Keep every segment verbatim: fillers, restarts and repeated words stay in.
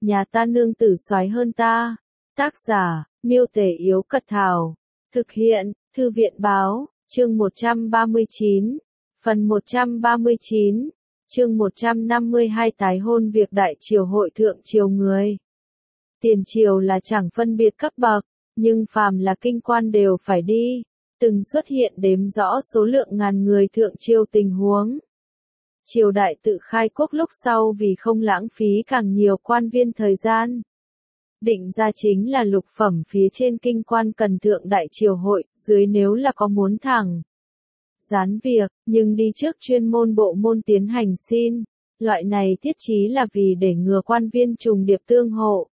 nhà ta nương tử soái hơn ta. Tác giả, Miêu Tể Yếu Cật Thảo. Thực hiện, Thư viện Báo, chương một trăm ba mươi chín. Phần một trăm ba mươi chín, chương một trăm năm mươi hai tái hôn việc đại triều hội thượng triều người. Tiền triều là chẳng phân biệt cấp bậc, nhưng phàm là kinh quan đều phải đi, từng xuất hiện đếm rõ số lượng ngàn người thượng triều tình huống. Triều đại tự khai quốc lúc sau vì không lãng phí càng nhiều quan viên thời gian. Định ra chính là lục phẩm phía trên kinh quan cần thượng đại triều hội, dưới nếu là có muốn thẳng gián việc, nhưng đi trước chuyên môn bộ môn tiến hành xin. Loại này thiết chí là vì để ngừa quan viên trùng điệp tương hộ.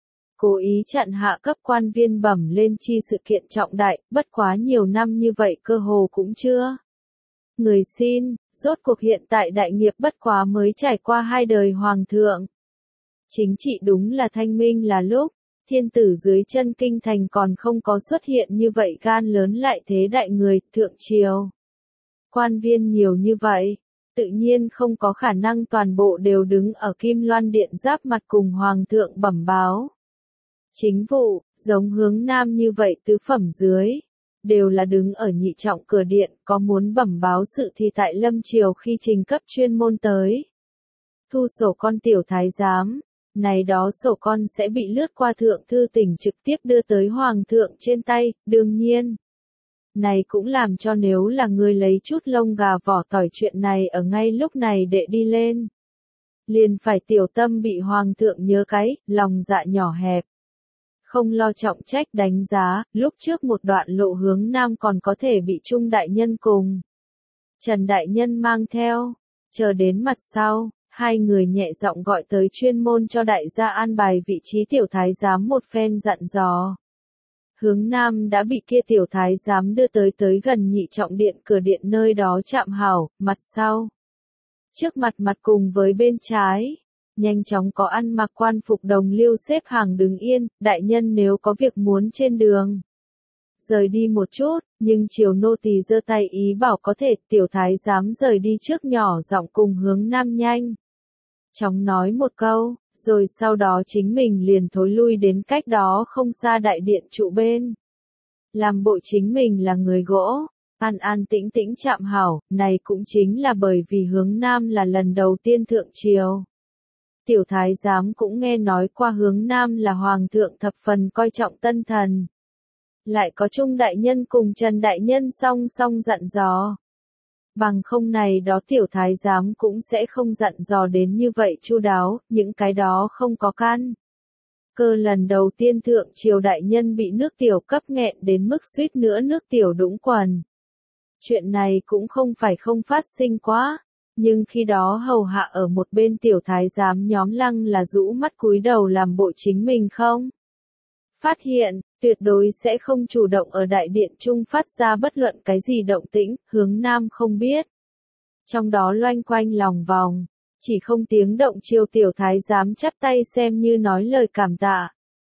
Cố ý chặn hạ cấp quan viên bẩm lên chi sự kiện trọng đại, bất quá nhiều năm như vậy cơ hồ cũng chưa. Người xin, rốt cuộc hiện tại đại nghiệp bất quá mới trải qua hai đời hoàng thượng. Chính trị đúng là thanh minh là lúc, thiên tử dưới chân kinh thành còn không có xuất hiện như vậy gan lớn lại thế đại người, thượng triều. Quan viên nhiều như vậy, tự nhiên không có khả năng toàn bộ đều đứng ở Kim Loan Điện giáp mặt cùng Hoàng thượng bẩm báo. Chính vụ, giống Hướng Nam như vậy tứ phẩm dưới, đều là đứng ở nhị trọng cửa điện, có muốn bẩm báo sự thì tại lâm triều khi trình cấp chuyên môn tới. Thu sổ con tiểu thái giám, này đó sổ con sẽ bị lướt qua thượng thư tỉnh trực tiếp đưa tới Hoàng thượng trên tay, đương nhiên. Này cũng làm cho nếu là người lấy chút lông gà vỏ tỏi chuyện này ở ngay lúc này để đi lên. Liền phải tiểu tâm bị Hoàng thượng nhớ cái, lòng dạ nhỏ hẹp. Không lo trọng trách đánh giá, lúc trước một đoạn lộ Hướng Nam còn có thể bị Trung đại nhân cùng Trần đại nhân mang theo, chờ đến mặt sau, hai người nhẹ giọng gọi tới chuyên môn cho đại gia an bài vị trí tiểu thái giám một phen dặn dò. Hướng Nam đã bị kia tiểu thái giám đưa tới tới gần nhị trọng điện cửa điện nơi đó chạm hảo, mặt sau. Trước mặt mặt cùng với bên trái. Nhanh chóng có ăn mặc quan phục đồng liêu xếp hàng đứng yên, đại nhân nếu có việc muốn trên đường. Rời đi một chút, nhưng triều nô tỳ giơ tay ý bảo có thể tiểu thái giám rời đi trước nhỏ giọng cùng Hướng Nam nhanh. Chóng nói một câu, rồi sau đó chính mình liền thối lui đến cách đó không xa đại điện trụ bên. Làm bộ chính mình là người gỗ, an an tĩnh tĩnh chạm hảo, này cũng chính là bởi vì Hướng Nam là lần đầu tiên thượng triều. Tiểu thái giám cũng nghe nói qua Hướng Nam là Hoàng thượng thập phần coi trọng tân thần. Lại có Trung đại nhân cùng Trần đại nhân song song dặn dò. Bằng không này đó tiểu thái giám cũng sẽ không dặn dò đến như vậy chu đáo, những cái đó không có căn. Cơ lần đầu tiên thượng triều đại nhân bị nước tiểu cấp nghẹn đến mức suýt nữa nước tiểu đũng quần. Chuyện này cũng không phải không phát sinh quá. Nhưng khi đó hầu hạ ở một bên tiểu thái giám nhóm lăng là rũ mắt cúi đầu làm bộ chính mình không phát hiện, tuyệt đối sẽ không chủ động ở đại điện trung phát ra bất luận cái gì động tĩnh, Hướng Nam không biết. Trong đó loanh quanh lòng vòng, chỉ không tiếng động chiêu tiểu thái giám chắp tay xem như nói lời cảm tạ.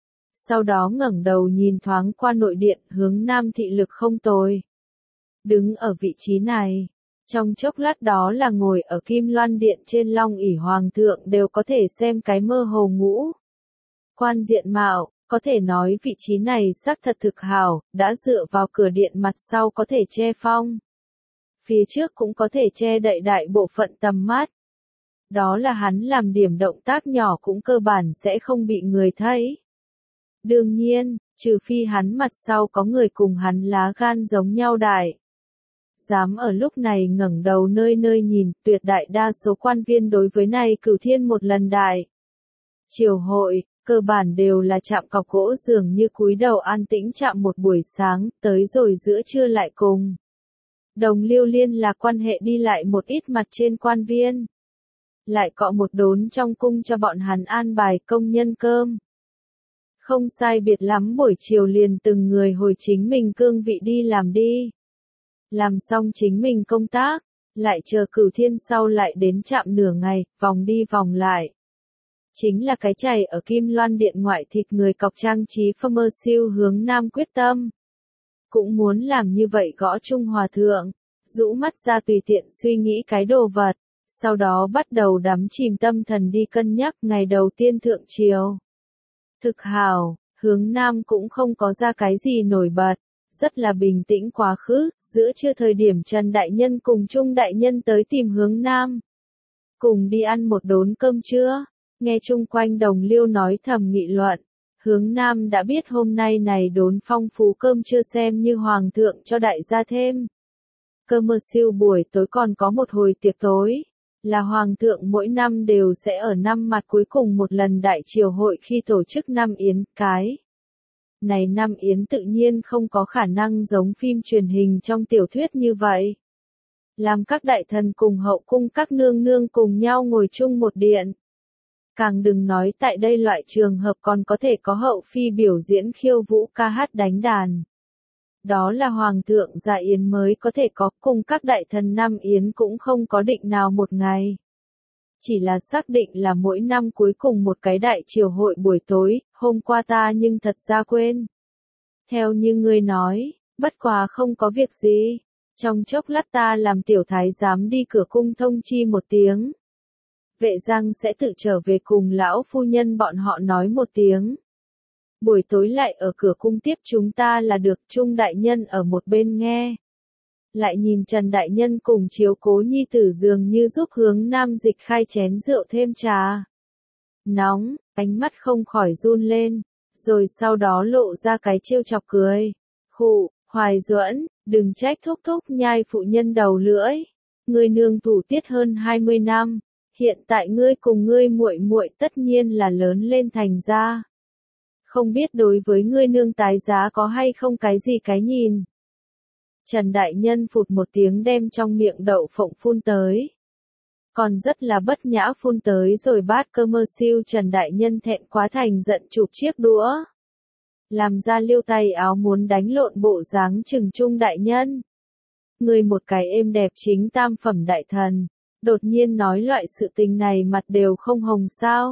Sau đó ngẩng đầu nhìn thoáng qua nội điện, Hướng Nam thị lực không tồi. Đứng ở vị trí này. Trong chốc lát đó là ngồi ở Kim Loan Điện trên long ỷ Hoàng thượng đều có thể xem cái mơ hồ ngũ. Quan diện mạo, có thể nói vị trí này xác thật thực hảo, đã dựa vào cửa điện mặt sau có thể che phong. Phía trước cũng có thể che đậy đại bộ phận tầm mắt. Đó là hắn làm điểm động tác nhỏ cũng cơ bản sẽ không bị người thấy. Đương nhiên, trừ phi hắn mặt sau có người cùng hắn lá gan giống nhau đại. Dám ở lúc này ngẩng đầu nơi nơi nhìn, tuyệt đại đa số quan viên đối với này cửu thiên một lần đại. Triều hội, cơ bản đều là chạm cọc gỗ dường như cúi đầu an tĩnh chạm một buổi sáng, tới rồi giữa trưa lại cùng. Đồng liêu liên là quan hệ đi lại một ít mặt trên quan viên. Lại cọ một đốn trong cung cho bọn hắn an bài công nhân cơm. Không sai biệt lắm buổi chiều liền từng người hồi chính mình cương vị đi làm đi. Làm xong chính mình công tác, lại chờ cửu thiên sau lại đến chạm nửa ngày, vòng đi vòng lại. Chính là cái chày ở Kim Loan Điện ngoại thịt người cọc trang trí phơ mơ siêu Hướng Nam quyết tâm. Cũng muốn làm như vậy gõ Trung Hòa Thượng, rũ mắt ra tùy tiện suy nghĩ cái đồ vật. sau đó bắt đầu đắm chìm tâm thần đi cân nhắc ngày đầu tiên thượng triều. Thực hào, hướng Nam cũng không có ra cái gì nổi bật, rất là bình tĩnh quá khứ, giữa trưa thời điểm Trần Đại Nhân cùng Trung Đại Nhân tới tìm hướng Nam. Cùng đi ăn một đốn cơm trưa, nghe chung quanh đồng liêu nói thầm nghị luận, hướng Nam đã biết hôm nay này đốn phong phú cơm trưa xem như hoàng thượng cho đại gia thêm. Cơ mơ siêu buổi tối còn có một hồi tiệc tối, là hoàng thượng mỗi năm đều sẽ ở năm mặt cuối cùng một lần đại triều hội khi tổ chức năm yến, cái này năm yến tự nhiên không có khả năng giống phim truyền hình trong tiểu thuyết như vậy. Làm các đại thần cùng hậu cung các nương nương cùng nhau ngồi chung một điện. Càng đừng nói tại đây loại trường hợp còn có thể có hậu phi biểu diễn khiêu vũ ca hát đánh đàn. Đó là hoàng thượng dạ yến mới có thể có, cùng các đại thần năm yến cũng không có định nào một ngày. Chỉ là xác định là mỗi năm cuối cùng một cái đại triều hội buổi tối, hôm qua ta nhưng thật ra quên. Theo như ngươi nói, bất quá không có việc gì, trong chốc lát ta làm tiểu thái giám đi cửa cung thông chi một tiếng. Vệ Giang sẽ tự trở về cùng lão phu nhân bọn họ nói một tiếng. Buổi tối lại ở cửa cung tiếp chúng ta là được. Trung đại nhân ở một bên nghe. Lại nhìn Trần đại nhân cùng chiếu cố nhi tử dường như giúp hướng Nam Dịch khai chén rượu thêm trà. Nóng, ánh mắt không khỏi run lên, rồi sau đó lộ ra cái trêu chọc cười. Khụ, Hoài Duẫn, đừng trách thúc thúc nhai phụ nhân đầu lưỡi. Ngươi nương thủ tiết hơn hai mươi năm, hiện tại ngươi cùng ngươi muội muội tất nhiên là lớn lên thành ra. Không biết đối với ngươi nương tái giá có hay không cái gì cái nhìn. Trần đại nhân phụt một tiếng đem trong miệng đậu phộng phun tới. Còn rất là bất nhã phun tới rồi bát cơm mơ siêu Trần đại nhân thẹn quá thành giận chụp chiếc đũa. Làm ra liêu tay áo muốn đánh lộn bộ dáng trừng Trung đại nhân. Người một cái êm đẹp chính tam phẩm đại thần, đột nhiên nói loại sự tình này mặt đều không hồng sao.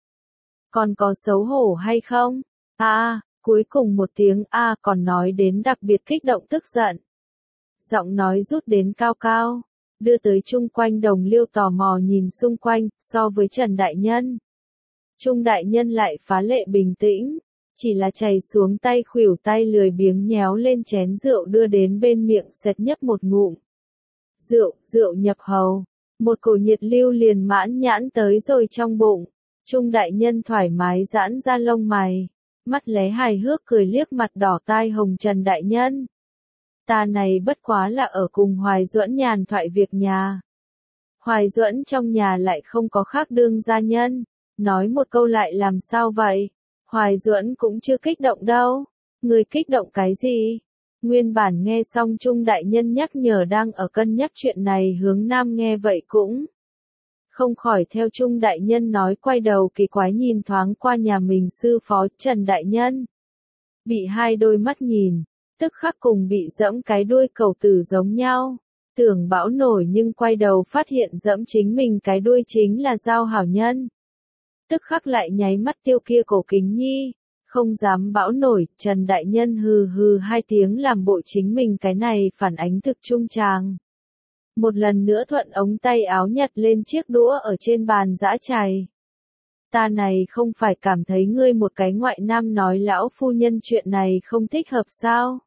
Còn có xấu hổ hay không? A, à, cuối cùng một tiếng A à còn nói đến đặc biệt kích động tức giận. Giọng nói rút đến cao cao, đưa tới chung quanh đồng liêu tò mò nhìn xung quanh, so với Trần đại nhân. Trung đại nhân lại phá lệ bình tĩnh, chỉ là chảy xuống tay khuỷu tay lười biếng nhéo lên chén rượu đưa đến bên miệng xẹt nhấp một ngụm. Rượu, rượu nhập hầu, một cổ nhiệt lưu liền mãn nhãn tới rồi trong bụng. Trung đại nhân thoải mái giãn ra lông mày, mắt lé hài hước cười liếc mặt đỏ tai hồng Trần đại nhân. Ta này bất quá là ở cùng Hoài Duẫn nhàn thoại việc nhà. Hoài Duẫn trong nhà lại không có khác đương gia nhân, nói một câu lại làm sao vậy? Hoài Duẫn cũng chưa kích động đâu. Người kích động cái gì? Nguyên bản nghe xong Trung đại nhân nhắc nhở đang ở cân nhắc chuyện này hướng Nam nghe vậy cũng không khỏi theo Trung đại nhân nói quay đầu kỳ quái nhìn thoáng qua nhà mình sư phó Trần đại nhân. Bị hai đôi mắt nhìn, tức khắc cùng bị dẫm cái đuôi cầu tử giống nhau. Tưởng bão nổi nhưng quay đầu phát hiện dẫm chính mình cái đuôi chính là Giao hảo nhân. Tức khắc lại nháy mắt tiêu kia cổ kính nhi. Không dám bão nổi, Trần đại nhân hừ hừ hai tiếng làm bộ chính mình cái này phản ánh thực trung tràng. Một lần nữa thuận ống tay áo nhặt lên chiếc đũa ở trên bàn giã chày. Ta này không phải cảm thấy ngươi một cái ngoại nam nói lão phu nhân chuyện này không thích hợp sao?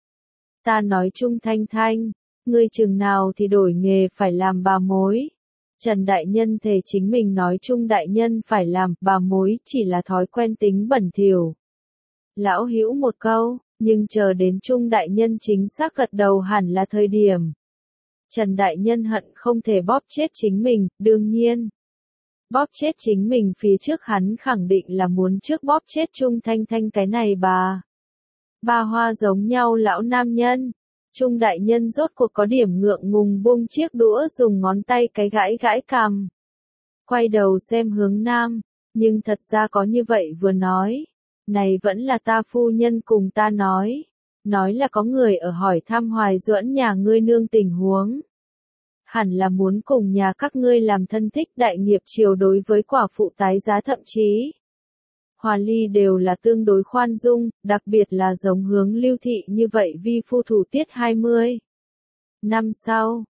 Ta nói Trung thanh thanh, ngươi chừng nào thì đổi nghề phải làm bà mối. Trần đại nhân thề chính mình nói Trung đại nhân phải làm bà mối chỉ là thói quen tính bẩn thỉu. Lão hữu một câu, nhưng chờ đến Trung đại nhân chính xác gật đầu hẳn là thời điểm. Trần đại nhân hận không thể bóp chết chính mình, đương nhiên. Bóp chết chính mình phía trước hắn khẳng định là muốn trước bóp chết Trung thanh thanh cái này bà. Ba hoa giống nhau lão nam nhân. Trung đại nhân rốt cuộc có điểm ngượng ngùng buông chiếc đũa dùng ngón tay cái gãi gãi cằm. Quay đầu xem hướng Nam, nhưng thật ra có như vậy vừa nói. Này vẫn là ta phu nhân cùng ta nói. Nói là có người ở hỏi thăm Hoài Duẫn nhà ngươi nương tình huống. Hẳn là muốn cùng nhà các ngươi làm thân thích đại nghiệp triều đối với quả phụ tái giá thậm chí. Hòa ly đều là tương đối khoan dung, đặc biệt là giống hướng Lưu thị như vậy vi phu thủ tiết hai mươi. Năm sau,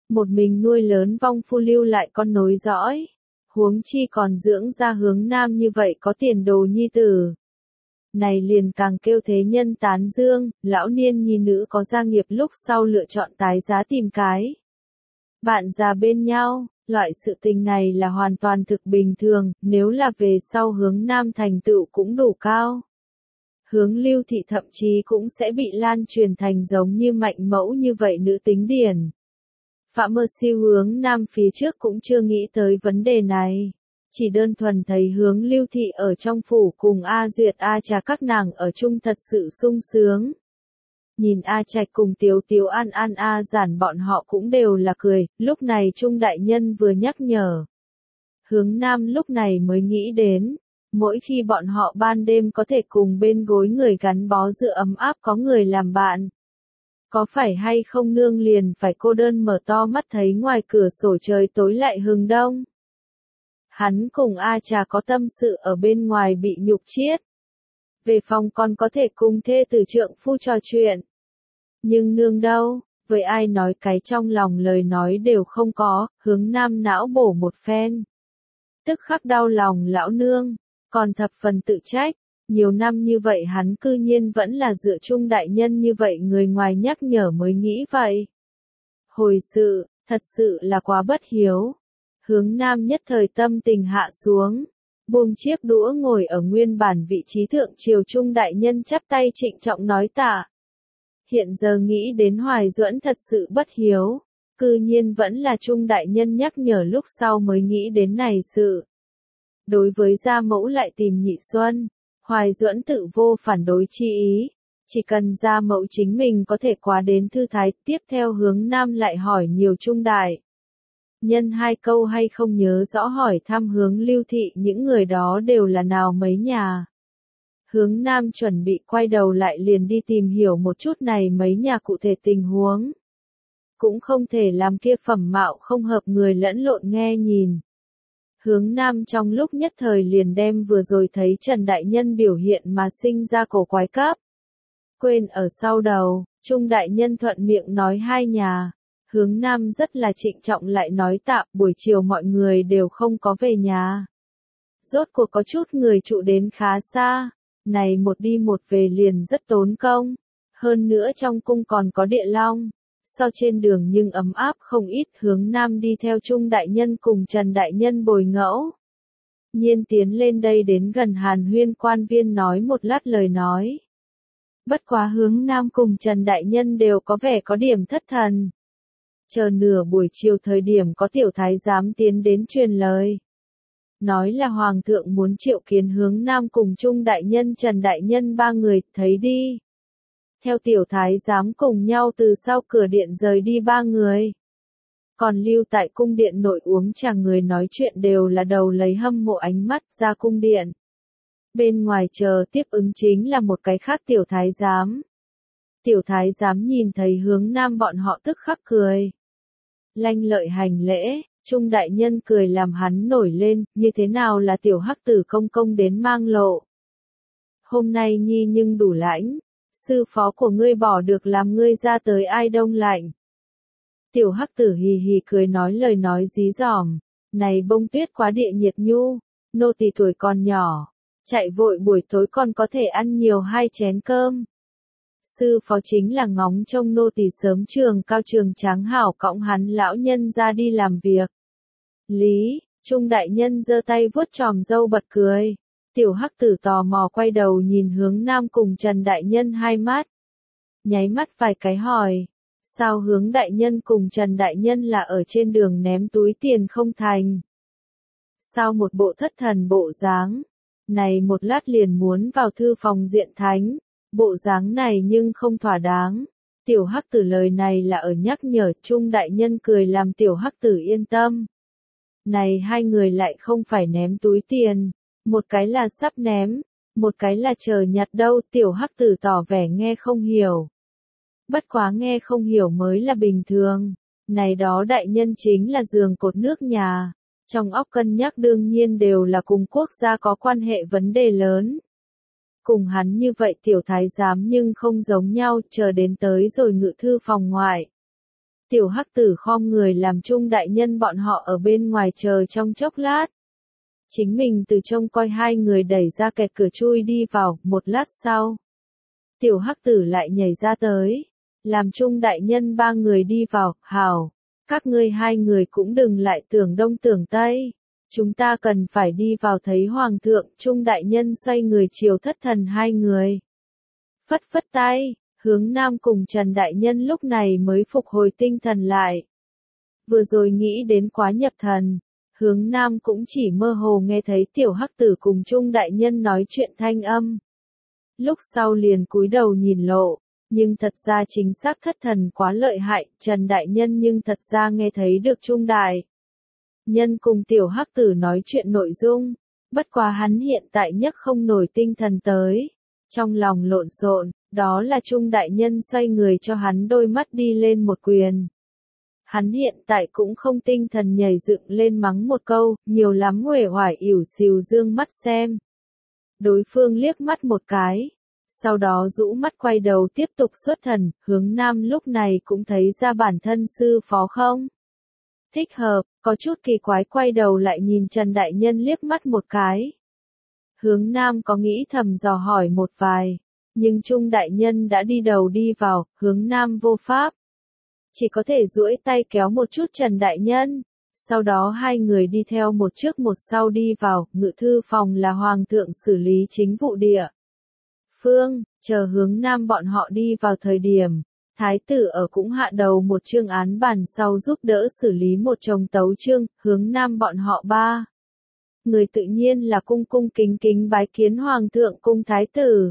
một mình nuôi lớn vong phu lưu lại con nối dõi. Huống chi còn dưỡng ra hướng nam như vậy có tiền đồ nhi tử. Này liền càng kêu thế nhân tán dương, lão niên nhi nữ có gia nghiệp lúc sau lựa chọn tái giá tìm cái. Bạn già bên nhau, loại sự tình này là hoàn toàn thực bình thường, nếu là về sau hướng nam thành tựu cũng đủ cao. Hướng lưu thị thậm chí cũng sẽ bị lan truyền thành giống như mạnh mẫu như vậy nữ tính điển. Phạm Mơ Siêu hướng nam phía trước cũng chưa nghĩ tới vấn đề này. Chỉ đơn thuần thấy hướng lưu thị ở trong phủ cùng A Duyệt A Trà các nàng ở chung thật sự sung sướng. Nhìn A Trạch cùng Tiếu Tiếu An An A Giản bọn họ cũng đều là cười, lúc này Trung đại nhân vừa nhắc nhở. Hướng nam lúc này mới nghĩ đến, mỗi khi bọn họ ban đêm có thể cùng bên gối người gắn bó dựa ấm áp có người làm bạn. Có phải hay không nương liền phải cô đơn mở to mắt thấy ngoài cửa sổ trời tối lại hừng đông. Hắn cùng A Trà có tâm sự ở bên ngoài bị nhục chiết. Về phòng còn có thể cùng thê tử trượng phu trò chuyện. Nhưng nương đâu, với ai nói cái trong lòng lời nói đều không có, hướng nam não bổ một phen. Tức khắc đau lòng lão nương, còn thập phần tự trách, nhiều năm như vậy hắn cư nhiên vẫn là dựa chung đại nhân như vậy người ngoài nhắc nhở mới nghĩ vậy. Hồi sự, thật sự là quá bất hiếu. Hướng nam nhất thời tâm tình hạ xuống, buông chiếc đũa ngồi ở nguyên bản vị trí thượng triều trung đại nhân chắp tay trịnh trọng nói tạ. Hiện giờ nghĩ đến Hoài Duẫn thật sự bất hiếu, cư nhiên vẫn là trung đại nhân nhắc nhở lúc sau mới nghĩ đến này sự. Đối với gia mẫu lại tìm nhị xuân, Hoài Duẫn tự vô phản đối chi ý, chỉ cần gia mẫu chính mình có thể quá đến thư thái, tiếp theo hướng nam lại hỏi nhiều trung đại. Nhân hai câu hay không nhớ rõ hỏi thăm hướng lưu thị những người đó đều là nào mấy nhà. Hướng nam chuẩn bị quay đầu lại liền đi tìm hiểu một chút này mấy nhà cụ thể tình huống. Cũng không thể làm kia phẩm mạo không hợp người lẫn lộn nghe nhìn. Hướng nam trong lúc nhất thời liền đem vừa rồi thấy Trần Đại Nhân biểu hiện mà sinh ra cổ quái cấp. Quên ở sau đầu, Trung Đại Nhân thuận miệng nói hai nhà. Hướng nam rất là trịnh trọng lại nói tạm buổi chiều mọi người đều không có về nhà. Rốt cuộc có chút người trụ đến khá xa, này một đi một về liền rất tốn công. Hơn nữa trong cung còn có địa long, so trên đường nhưng ấm áp không ít. Hướng nam đi theo Trung Đại Nhân cùng Trần Đại Nhân bồi ngẫu. Nhiên tiến lên đây đến gần Hàn Huyên quan viên nói một lát lời nói. Bất quá hướng nam cùng Trần Đại Nhân đều có vẻ có điểm thất thần. Chờ nửa buổi chiều thời điểm có tiểu thái giám tiến đến truyền lời. Nói là Hoàng thượng muốn triệu kiến hướng nam cùng Trung Đại Nhân Trần Đại Nhân ba người, thấy đi. Theo tiểu thái giám cùng nhau từ sau cửa điện rời đi ba người. Còn lưu tại cung điện nội uống trà người nói chuyện đều là đầu lấy hâm mộ ánh mắt ra cung điện. Bên ngoài chờ tiếp ứng chính là một cái khác tiểu thái giám. Tiểu thái giám nhìn thấy hướng nam bọn họ tức khắc cười. Lanh lợi hành lễ, Trung Đại Nhân cười làm hắn nổi lên, như thế nào là tiểu hắc tử công công đến mang lộ. Hôm nay nhi nhưng đủ lãnh, sư phó của ngươi bỏ được làm ngươi ra tới ai đông lạnh. Tiểu hắc tử hì hì cười nói lời nói dí dỏm, này bông tuyết quá địa nhiệt nhu, nô tỳ tuổi còn nhỏ, chạy vội buổi tối còn có thể ăn nhiều hai chén cơm. Sư phó chính là ngóng trông nô tỳ sớm trường cao trường tráng hảo cõng hắn lão nhân ra đi làm việc. Lý, Trung Đại Nhân giơ tay vuốt tròm râu bật cười. Tiểu hắc tử tò mò quay đầu nhìn hướng nam cùng Trần Đại Nhân hai mắt. Nháy mắt vài cái hỏi. Sao hướng Đại Nhân cùng Trần Đại Nhân là ở trên đường ném túi tiền không thành? Sao một bộ thất thần bộ dáng? Này một lát liền muốn vào thư phòng diện thánh. Bộ dáng này nhưng không thỏa đáng. Tiểu hắc tử lời này là ở nhắc nhở. Trung Đại Nhân cười làm tiểu hắc tử yên tâm. Này hai người lại không phải ném túi tiền. Một cái là sắp ném, một cái là chờ nhặt đâu. Tiểu hắc tử tỏ vẻ nghe không hiểu. Bất quá nghe không hiểu mới là bình thường. Này đó đại nhân chính là giường cột nước nhà. Trong óc cân nhắc đương nhiên đều là cùng quốc gia có quan hệ vấn đề lớn. Cùng hắn như vậy tiểu thái giám nhưng không giống nhau, chờ đến tới rồi ngự thư phòng ngoại. Tiểu hắc tử khom người làm Trung đại nhân bọn họ ở bên ngoài chờ trong chốc lát. Chính mình từ trông coi hai người đẩy ra kẹt cửa chui đi vào, một lát sau. Tiểu hắc tử lại nhảy ra tới. Làm Trung đại nhân ba người đi vào, hảo. Các ngươi hai người cũng đừng lại tưởng đông tưởng tây. Chúng ta cần phải đi vào thấy hoàng thượng. Trung đại nhân xoay người chiều thất thần hai người. Phất phất tay, hướng nam cùng Trần đại nhân lúc này mới phục hồi tinh thần lại. Vừa rồi nghĩ đến quá nhập thần. Hướng nam cũng chỉ mơ hồ nghe thấy tiểu hắc tử cùng Trung đại nhân nói chuyện thanh âm. Lúc sau liền cúi đầu nhìn lộ, nhưng thật ra chính xác thất thần quá lợi hại, Trần đại nhân nhưng thật ra nghe thấy được Trung đại nhân cùng tiểu hắc tử nói chuyện nội dung, bất quá hắn hiện tại nhất không nổi tinh thần tới. Trong lòng lộn xộn, đó là Trung đại nhân xoay người cho hắn đôi mắt đi lên một quyền. Hắn hiện tại cũng không tinh thần nhảy dựng lên mắng một câu, nhiều lắm uể oải ỉu xìu dương mắt xem. Đối phương liếc mắt một cái, sau đó rũ mắt quay đầu tiếp tục xuất thần, hướng nam lúc này cũng thấy ra bản thân sư phó không. Thích hợp, có chút kỳ quái quay đầu lại nhìn Trần đại nhân liếc mắt một cái. Hướng nam có nghĩ thầm dò hỏi một vài, nhưng Trung đại nhân đã đi đầu đi vào, hướng nam vô pháp. Chỉ có thể duỗi tay kéo một chút Trần đại nhân, sau đó hai người đi theo một trước một sau đi vào, ngự thư phòng là hoàng thượng xử lý chính vụ địa. Phương, chờ hướng nam bọn họ đi vào thời điểm, thái tử ở cũng hạ đầu một chương án bản sau giúp đỡ xử lý một chồng tấu chương, hướng nam bọn họ ba. Người tự nhiên là cung cung kính kính bái kiến hoàng thượng cung thái tử.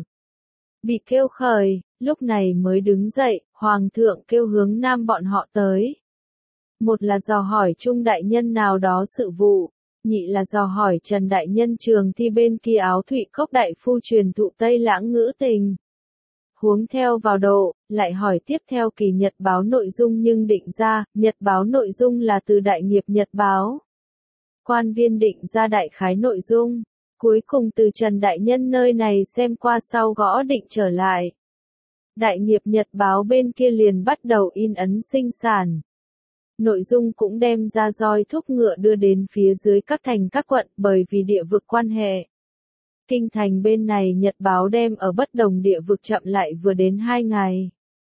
Bị kêu khởi, lúc này mới đứng dậy, hoàng thượng kêu hướng nam bọn họ tới. Một là dò hỏi Trung đại nhân nào đó sự vụ, nhị là dò hỏi Trần đại nhân trường thi bên kia áo thụy cốc đại phu truyền thụ Tây Lãng ngữ tình. Huống theo vào độ, lại hỏi tiếp theo kỳ nhật báo nội dung nhưng định ra, nhật báo nội dung là từ đại nghiệp nhật báo. Quan viên định ra đại khái nội dung, cuối cùng từ Trần đại nhân nơi này xem qua sau gõ định trở lại. Đại nghiệp nhật báo bên kia liền bắt đầu in ấn sinh sản. Nội dung cũng đem ra roi thúc ngựa đưa đến phía dưới các thành các quận bởi vì địa vực quan hệ. Kinh thành bên này nhật báo đem ở bất đồng địa vực chậm lại vừa đến hai ngày.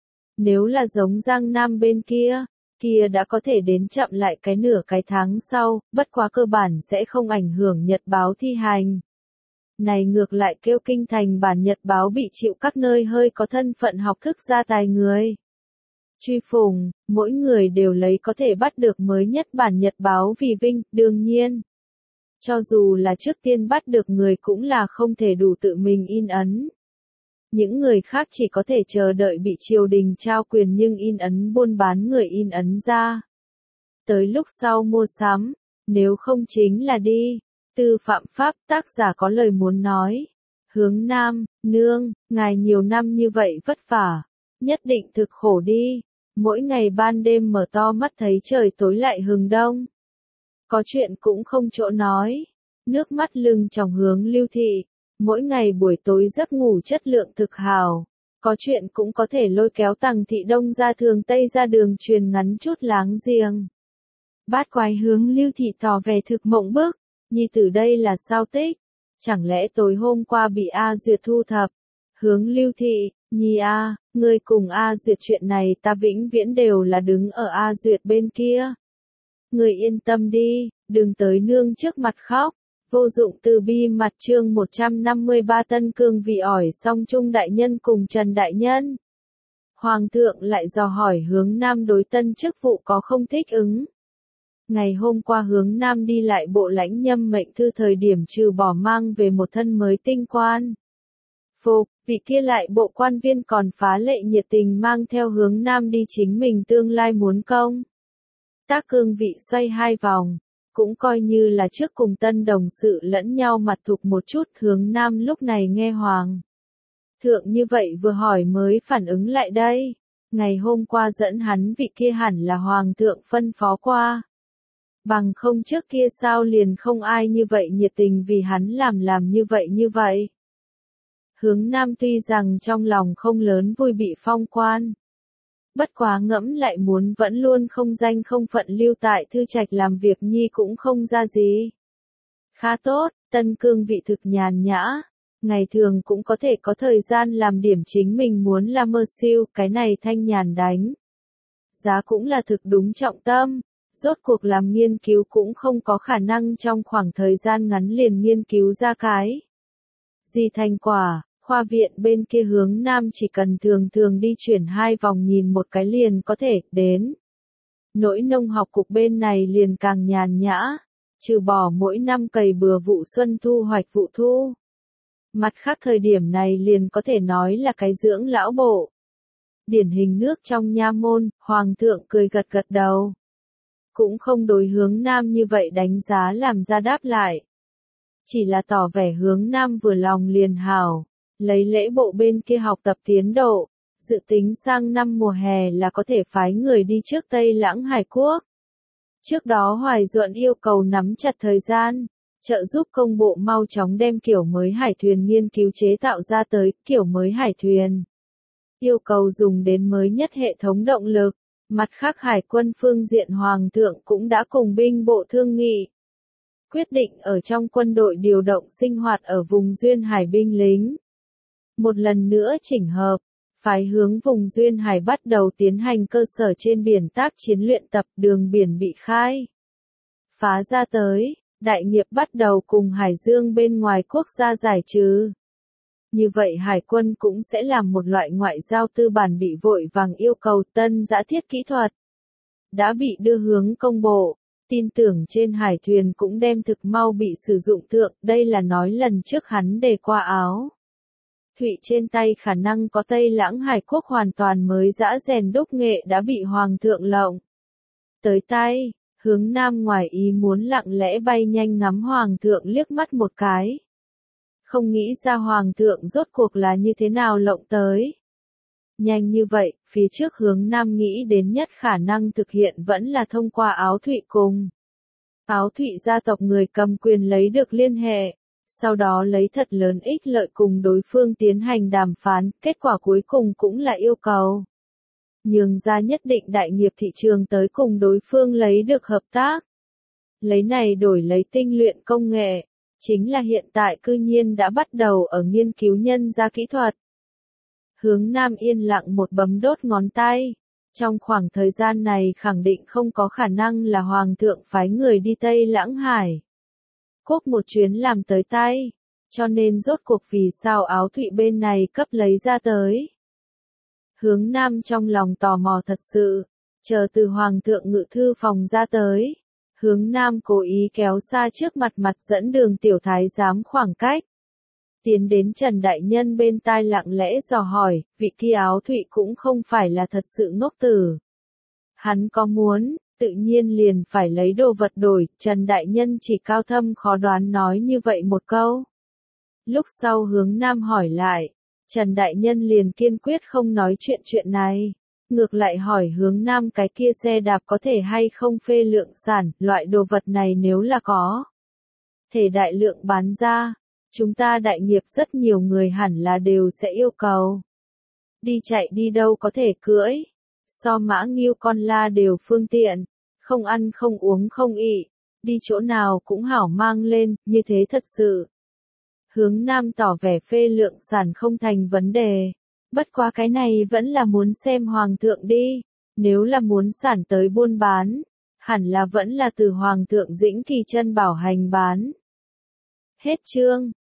Nếu là giống Giang Nam bên kia, kia đã có thể đến chậm lại cái nửa cái tháng sau, bất quá cơ bản sẽ không ảnh hưởng nhật báo thi hành. Này ngược lại kêu kinh thành bản nhật báo bị chịu các nơi hơi có thân phận học thức gia tài người. Truy phùng, mỗi người đều lấy có thể bắt được mới nhất bản nhật báo vì vinh, đương nhiên. Cho dù là trước tiên bắt được người cũng là không thể đủ tự mình in ấn. Những người khác chỉ có thể chờ đợi bị triều đình trao quyền nhưng in ấn buôn bán người in ấn ra. Tới lúc sau mua sắm, nếu không chính là đi. Tư phạm pháp tác giả có lời muốn nói. Hướng nam, nương, ngài nhiều năm như vậy vất vả. Nhất định thực khổ đi. Mỗi ngày ban đêm mở to mắt thấy trời tối lại hừng đông. Có chuyện cũng không chỗ nói. Nước mắt lưng tròng hướng Lưu Thị. Mỗi ngày buổi tối giấc ngủ chất lượng thực hào. Có chuyện cũng có thể lôi kéo Tằng Thị Đông ra thường Tây ra đường truyền ngắn chút láng giềng. Bát quái hướng Lưu Thị tỏ vẻ thực mộng bức. Nhi tử đây là sao tích? Chẳng lẽ tối hôm qua bị A Duyệt thu thập? Hướng Lưu Thị, Nhi A, ngươi cùng A Duyệt chuyện này ta vĩnh viễn đều là đứng ở A Duyệt bên kia. Ngươi yên tâm đi, đừng tới nương trước mặt khóc. Vô dụng từ bi mặt chương một trăm năm mươi ba Tân Cương vị ỏi song Trung đại nhân cùng Trần đại nhân. Hoàng thượng lại dò hỏi hướng nam đối tân chức vụ có không thích ứng. Ngày hôm qua hướng nam đi lại bộ lãnh nhâm mệnh thư thời điểm trừ bỏ mang về một thân mới tinh quan. Phục, vị kia lại bộ quan viên còn phá lệ nhiệt tình mang theo hướng nam đi chính mình tương lai muốn công. Tác cương vị xoay hai vòng, cũng coi như là trước cùng tân đồng sự lẫn nhau mặt thục một chút hướng nam lúc này nghe hoàng. Thượng như vậy vừa hỏi mới phản ứng lại đây. Ngày hôm qua dẫn hắn vị kia hẳn là hoàng thượng phân phó qua. Bằng không trước kia sao liền không ai như vậy nhiệt tình vì hắn làm làm như vậy như vậy. Hướng nam tuy rằng trong lòng không lớn vui bị phong quan. Bất quá ngẫm lại muốn vẫn luôn không danh không phận lưu tại thư trạch làm việc nhi cũng không ra gì. Khá tốt, tân cương vị thực nhàn nhã. Ngày thường cũng có thể có thời gian làm điểm chính mình muốn làm mơ siêu, cái này thanh nhàn đánh. Giá cũng là thực đúng trọng tâm. Rốt cuộc làm nghiên cứu cũng không có khả năng trong khoảng thời gian ngắn liền nghiên cứu ra cái gì thành quả. Khoa viện bên kia hướng nam chỉ cần thường thường đi chuyển hai vòng nhìn một cái liền có thể đến. Nỗi nông học cục bên này liền càng nhàn nhã, trừ bỏ mỗi năm cày bừa vụ xuân thu hoạch vụ thu. Mặt khác thời điểm này liền có thể nói là cái dưỡng lão bộ. Điển hình nước trong nha môn, hoàng thượng cười gật gật đầu. Cũng không đối hướng nam như vậy đánh giá làm ra đáp lại. Chỉ là tỏ vẻ hướng nam vừa lòng liền hảo. Lấy lễ bộ bên kia học tập tiến độ, dự tính sang năm mùa hè là có thể phái người đi trước Tây Lãng Hải Quốc. Trước đó Hoài Duận yêu cầu nắm chặt thời gian, trợ giúp công bộ mau chóng đem kiểu mới hải thuyền nghiên cứu chế tạo ra tới, kiểu mới hải thuyền. Yêu cầu dùng đến mới nhất hệ thống động lực, mặt khác hải quân phương diện Hoàng thượng cũng đã cùng binh bộ thương nghị. Quyết định ở trong quân đội điều động sinh hoạt ở vùng duyên hải binh lính. Một lần nữa chỉnh hợp, phái hướng vùng duyên hải bắt đầu tiến hành cơ sở trên biển tác chiến luyện tập đường biển bị khai. Phá ra tới, đại nghiệp bắt đầu cùng Hải Dương bên ngoài quốc gia giải trừ. Như vậy Hải quân cũng sẽ làm một loại ngoại giao tư bản bị vội vàng yêu cầu tân giã thiết kỹ thuật. Đã bị đưa hướng công bộ, tin tưởng trên hải thuyền cũng đem thực mau bị sử dụng thượng, đây là nói lần trước hắn đề qua áo. Thụy trên tay khả năng có Tây Lãng Hải Quốc hoàn toàn mới dã rèn đúc nghệ đã bị Hoàng thượng lộng. Tới tay, hướng nam ngoài ý muốn lặng lẽ bay nhanh ngắm Hoàng thượng liếc mắt một cái. Không nghĩ ra Hoàng thượng rốt cuộc là như thế nào lộng tới. Nhanh như vậy, phía trước hướng nam nghĩ đến nhất khả năng thực hiện vẫn là thông qua Áo Thụy cùng. Áo Thụy gia tộc người cầm quyền lấy được liên hệ. Sau đó lấy thật lớn ích lợi cùng đối phương tiến hành đàm phán, kết quả cuối cùng cũng là yêu cầu. Nhường ra nhất định đại nghiệp thị trường tới cùng đối phương lấy được hợp tác. Lấy này đổi lấy tinh luyện công nghệ, chính là hiện tại cư nhiên đã bắt đầu ở nghiên cứu nhân ra kỹ thuật. Hướng nam yên lặng một bấm đốt ngón tay. Trong khoảng thời gian này khẳng định không có khả năng là Hoàng thượng phái người đi Tây Lãng Hải Quốc một chuyến làm tới tay, cho nên rốt cuộc vì sao Áo Thụy bên này cấp lấy ra tới. Hướng nam trong lòng tò mò thật sự, chờ từ Hoàng thượng ngự thư phòng ra tới. Hướng nam cố ý kéo xa trước mặt mặt dẫn đường tiểu thái giám khoảng cách. Tiến đến Trần Đại Nhân bên tai lặng lẽ dò hỏi, vị kia Áo Thụy cũng không phải là thật sự ngốc tử. Hắn có muốn, tự nhiên liền phải lấy đồ vật đổi, Trần Đại Nhân chỉ cao thâm khó đoán nói như vậy một câu. Lúc sau hướng nam hỏi lại, Trần Đại Nhân liền kiên quyết không nói chuyện chuyện này. Ngược lại hỏi hướng nam cái kia xe đạp có thể hay không phê lượng sản, loại đồ vật này nếu là có thể đại lượng bán ra, chúng ta đại nghiệp rất nhiều người hẳn là đều sẽ yêu cầu. Đi chạy đi đâu có thể cưỡi, so mã nghiêu con la đều phương tiện, không ăn không uống không ị, đi chỗ nào cũng hảo mang lên, như thế thật sự. Hướng nam tỏ vẻ phê lượng sản không thành vấn đề. Bất quá cái này vẫn là muốn xem Hoàng thượng đi, nếu là muốn sản tới buôn bán, hẳn là vẫn là từ Hoàng thượng Dĩnh Kỳ Chân bảo hành bán. Hết chương.